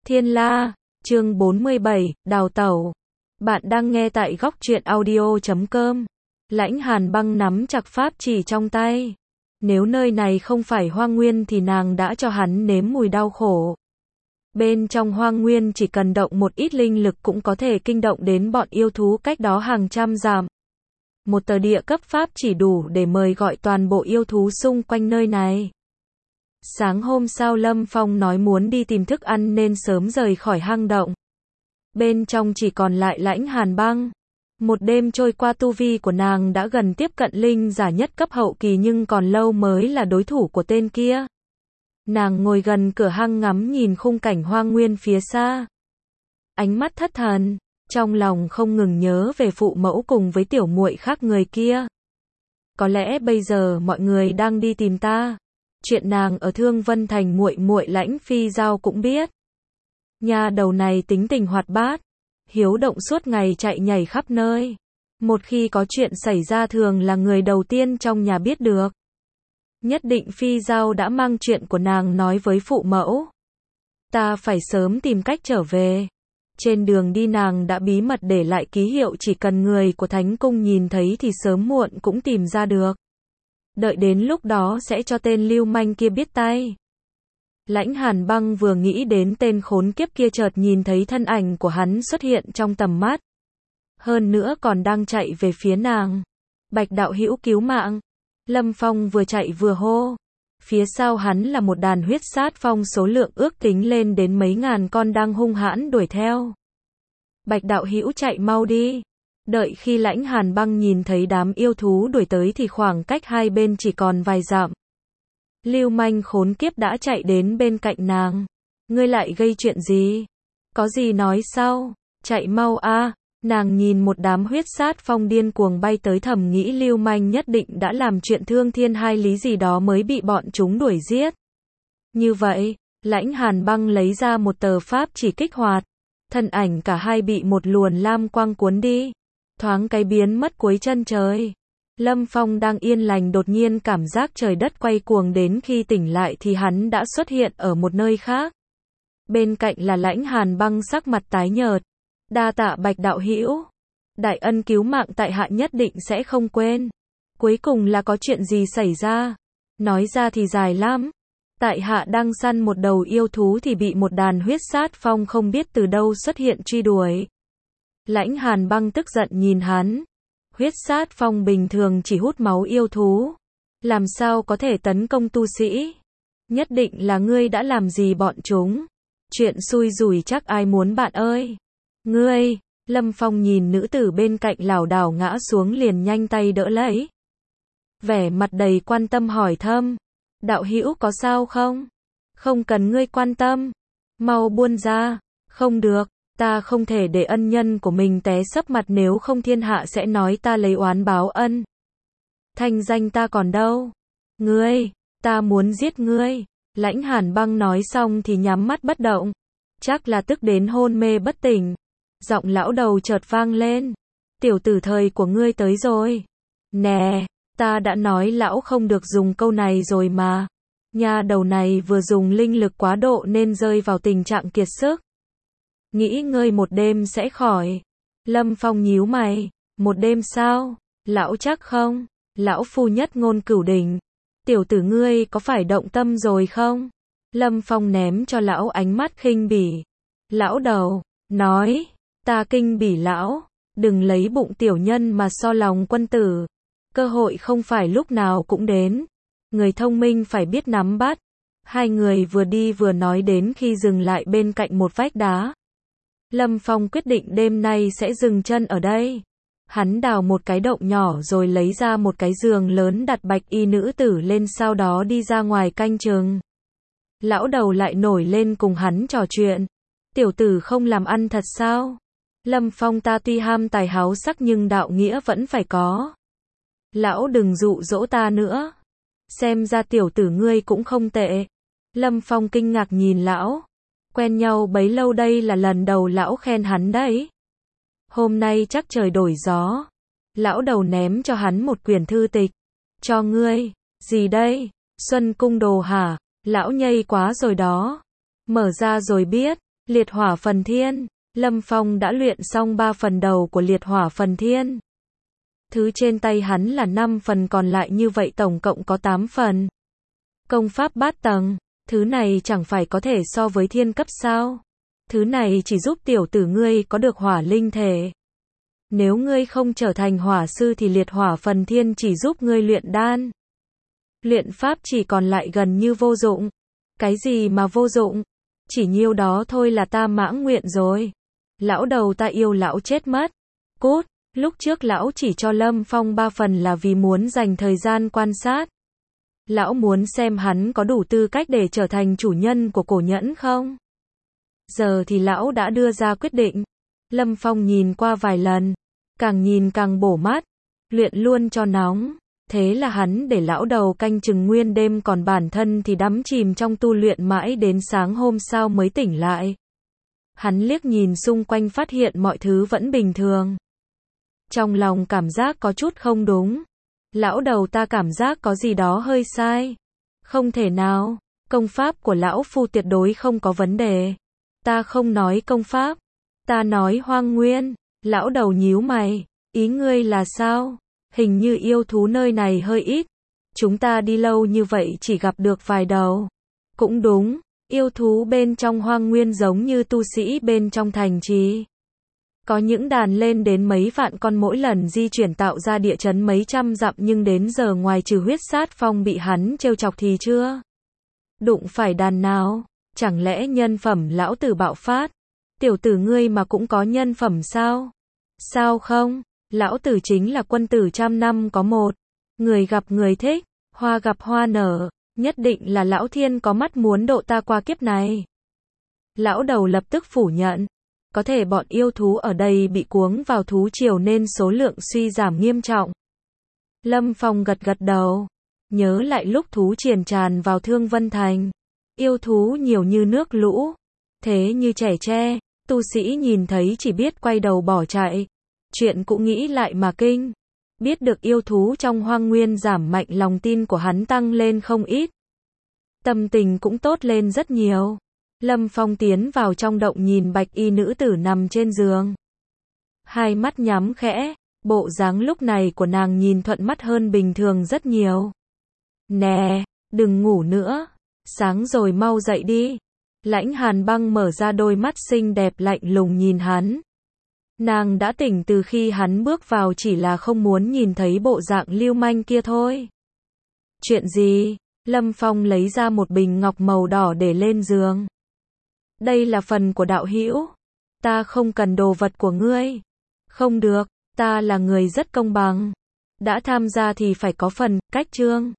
Thiên La, chương 47, Đào Tẩu. Bạn đang nghe tại góc truyện audio.com. Lãnh Hàn Băng nắm chặt pháp chỉ trong tay. Nếu nơi này không phải hoang nguyên thì nàng đã cho hắn nếm mùi đau khổ. Bên trong hoang nguyên chỉ cần động một ít linh lực cũng có thể kinh động đến bọn yêu thú cách đó hàng trăm dặm. Một tờ địa cấp pháp chỉ đủ để mời gọi toàn bộ yêu thú xung quanh nơi này. Sáng hôm sau Lâm Phong nói muốn đi tìm thức ăn nên sớm rời khỏi hang động. Bên trong chỉ còn lại Lãnh Hàn Băng. Một đêm trôi qua tu vi của nàng đã gần tiếp cận linh giả nhất cấp hậu kỳ nhưng còn lâu mới là đối thủ của tên kia. Nàng ngồi gần cửa hang ngắm nhìn khung cảnh hoang nguyên phía xa. Ánh mắt thất thần, trong lòng không ngừng nhớ về phụ mẫu cùng với tiểu muội khác người kia. Có lẽ bây giờ mọi người đang đi tìm ta. Chuyện nàng ở Thương Vân Thành muội muội Lãnh Phi Giao cũng biết. Nha đầu này tính tình hoạt bát, hiếu động suốt ngày chạy nhảy khắp nơi. Một khi có chuyện xảy ra thường là người đầu tiên trong nhà biết được. Nhất định Phi Giao đã mang chuyện của nàng nói với phụ mẫu. Ta phải sớm tìm cách trở về. Trên đường đi nàng đã bí mật để lại ký hiệu chỉ cần người của Thánh Cung nhìn thấy thì sớm muộn cũng tìm ra được. Đợi đến lúc đó sẽ cho tên lưu manh kia biết tay. Lãnh Hàn Băng vừa nghĩ đến tên khốn kiếp kia chợt nhìn thấy thân ảnh của hắn xuất hiện trong tầm mắt. Hơn nữa còn đang chạy về phía nàng. Bạch đạo hữu cứu mạng. Lâm Phong vừa chạy vừa hô. Phía sau hắn là một đàn huyết sát phong số lượng ước tính lên đến mấy ngàn con đang hung hãn đuổi theo. Bạch đạo hữu chạy mau đi. Đợi khi Lãnh Hàn Băng nhìn thấy đám yêu thú đuổi tới thì khoảng cách hai bên chỉ còn vài dặm. Lưu manh khốn kiếp đã chạy đến bên cạnh nàng. Ngươi lại gây chuyện gì? Có gì nói sau? Chạy mau a! Nàng nhìn một đám huyết sát phong điên cuồng bay tới thầm nghĩ lưu manh nhất định đã làm chuyện thương thiên hai lý gì đó mới bị bọn chúng đuổi giết. Như vậy, Lãnh Hàn Băng lấy ra một tờ pháp chỉ kích hoạt. Thân ảnh cả hai bị một luồng lam quang cuốn đi. Thoáng cái biến mất cuối chân trời. Lâm Phong đang yên lành đột nhiên cảm giác trời đất quay cuồng đến khi tỉnh lại thì hắn đã xuất hiện ở một nơi khác. Bên cạnh là Lãnh Hàn Băng sắc mặt tái nhợt. Đa tạ Bạch đạo hữu. Đại ân cứu mạng tại hạ nhất định sẽ không quên. Cuối cùng là có chuyện gì xảy ra? Nói ra thì dài lắm. Tại hạ đang săn một đầu yêu thú thì bị một đàn huyết sát phong không biết từ đâu xuất hiện truy đuổi. Lãnh Hàn Băng tức giận nhìn hắn. Huyết sát phong bình thường chỉ hút máu yêu thú. Làm sao có thể tấn công tu sĩ? Nhất định là ngươi đã làm gì bọn chúng. Chuyện xui rủi chắc ai muốn bạn ơi. Ngươi, Lâm Phong nhìn nữ tử bên cạnh lảo đảo ngã xuống liền nhanh tay đỡ lấy. Vẻ mặt đầy quan tâm hỏi thăm. Đạo hữu có sao không? Không cần ngươi quan tâm. Mau buông ra. Không được. Ta không thể để ân nhân của mình té sấp mặt nếu không thiên hạ sẽ nói ta lấy oán báo ân. Thanh danh ta còn đâu? Ngươi, ta muốn giết ngươi. Lãnh Hàn Băng nói xong thì nhắm mắt bất động. Chắc là tức đến hôn mê bất tỉnh. Giọng lão đầu chợt vang lên. Tiểu tử thời của ngươi tới rồi. Nè, ta đã nói lão không được dùng câu này rồi mà. Nha đầu này vừa dùng linh lực quá độ nên rơi vào tình trạng kiệt sức. Nghĩ ngơi một đêm sẽ khỏi. Lâm Phong nhíu mày. Một đêm sao? Lão chắc không? Lão phu nhất ngôn cửu đỉnh. Tiểu tử ngươi có phải động tâm rồi không? Lâm Phong ném cho lão ánh mắt khinh bỉ. Lão đầu, nói. Ta kinh bỉ lão. Đừng lấy bụng tiểu nhân mà so lòng quân tử. Cơ hội không phải lúc nào cũng đến. Người thông minh phải biết nắm bắt. Hai người vừa đi vừa nói đến khi dừng lại bên cạnh một vách đá. Lâm Phong quyết định đêm nay sẽ dừng chân ở đây. Hắn đào một cái động nhỏ rồi lấy ra một cái giường lớn đặt bạch y nữ tử lên sau đó đi ra ngoài canh chừng. Lão đầu lại nổi lên cùng hắn trò chuyện. Tiểu tử không làm ăn thật sao? Lâm Phong ta tuy ham tài háo sắc nhưng đạo nghĩa vẫn phải có. Lão đừng dụ dỗ ta nữa. Xem ra tiểu tử ngươi cũng không tệ. Lâm Phong kinh ngạc nhìn lão. Quen nhau bấy lâu đây là lần đầu lão khen hắn đấy. Hôm nay chắc trời đổi gió. Lão đầu ném cho hắn một quyển thư tịch. Cho ngươi. Gì đây? Xuân cung đồ hả? Lão nhây quá rồi đó. Mở ra rồi biết. Liệt hỏa phần thiên. Lâm Phong đã luyện xong 3 phần đầu của liệt hỏa phần thiên. Thứ trên tay hắn là 5 phần còn lại, như vậy tổng cộng có 8 phần. Công pháp bát tầng, thứ này chẳng phải có thể so với thiên cấp sao? Thứ này chỉ giúp tiểu tử ngươi có được hỏa linh thể. Nếu ngươi không trở thành hỏa sư thì liệt hỏa phần thiên chỉ giúp ngươi luyện đan. Luyện pháp chỉ còn lại gần như vô dụng. Cái gì mà vô dụng? Chỉ nhiêu đó thôi là ta mãn nguyện rồi. Lão đầu ta yêu lão chết mất. Cút, lúc trước lão chỉ cho Lâm Phong 3 phần là vì muốn dành thời gian quan sát. Lão muốn xem hắn có đủ tư cách để trở thành chủ nhân của cổ nhẫn không? Giờ thì lão đã đưa ra quyết định. Lâm Phong nhìn qua vài lần, càng nhìn càng bổ mắt, luyện luôn cho nóng. Thế là hắn để lão đầu canh chừng nguyên đêm, còn bản thân thì đắm chìm trong tu luyện mãi đến sáng hôm sau mới tỉnh lại. Hắn liếc nhìn xung quanh phát hiện mọi thứ vẫn bình thường. Trong lòng cảm giác có chút không đúng. Lão đầu ta cảm giác có gì đó hơi sai. Không thể nào, công pháp của lão phu tuyệt đối không có vấn đề. Ta không nói công pháp, ta nói hoang nguyên. Lão đầu nhíu mày, ý ngươi là sao? Hình như yêu thú nơi này hơi ít. Chúng ta đi lâu như vậy chỉ gặp được vài đầu. Cũng đúng, yêu thú bên trong hoang nguyên giống như tu sĩ bên trong thành trì. Có những đàn lên đến mấy vạn con mỗi lần di chuyển tạo ra địa chấn mấy trăm dặm, nhưng đến giờ ngoài trừ huyết sát phong bị hắn trêu chọc thì chưa đụng phải đàn nào. Chẳng lẽ nhân phẩm lão tử bạo phát? Tiểu tử ngươi mà cũng có nhân phẩm sao? Sao không? Lão tử chính là quân tử trăm năm có một. Người gặp người thích, hoa gặp hoa nở. Nhất định là lão thiên có mắt muốn độ ta qua kiếp này. Lão đầu lập tức phủ nhận. Có thể bọn yêu thú ở đây bị cuống vào thú triều nên số lượng suy giảm nghiêm trọng. Lâm Phong gật gật đầu. Nhớ lại lúc thú triền tràn vào Thương Vân Thành. Yêu thú nhiều như nước lũ. Thế như trẻ tre, tu sĩ nhìn thấy chỉ biết quay đầu bỏ chạy. Chuyện cũng nghĩ lại mà kinh. Biết được yêu thú trong hoang nguyên giảm mạnh, lòng tin của hắn tăng lên không ít. Tâm tình cũng tốt lên rất nhiều. Lâm Phong tiến vào trong động nhìn bạch y nữ tử nằm trên giường. Hai mắt nhắm khẽ, bộ dáng lúc này của nàng nhìn thuận mắt hơn bình thường rất nhiều. Nè, đừng ngủ nữa, sáng rồi mau dậy đi. Lãnh Hàn Băng mở ra đôi mắt xinh đẹp lạnh lùng nhìn hắn. Nàng đã tỉnh từ khi hắn bước vào, chỉ là không muốn nhìn thấy bộ dạng lưu manh kia thôi. Chuyện gì? Lâm Phong lấy ra một bình ngọc màu đỏ để lên giường. Đây là phần của đạo hữu. Ta không cần đồ vật của ngươi. Không được, ta là người rất công bằng. Đã tham gia thì phải có phần, cách chương.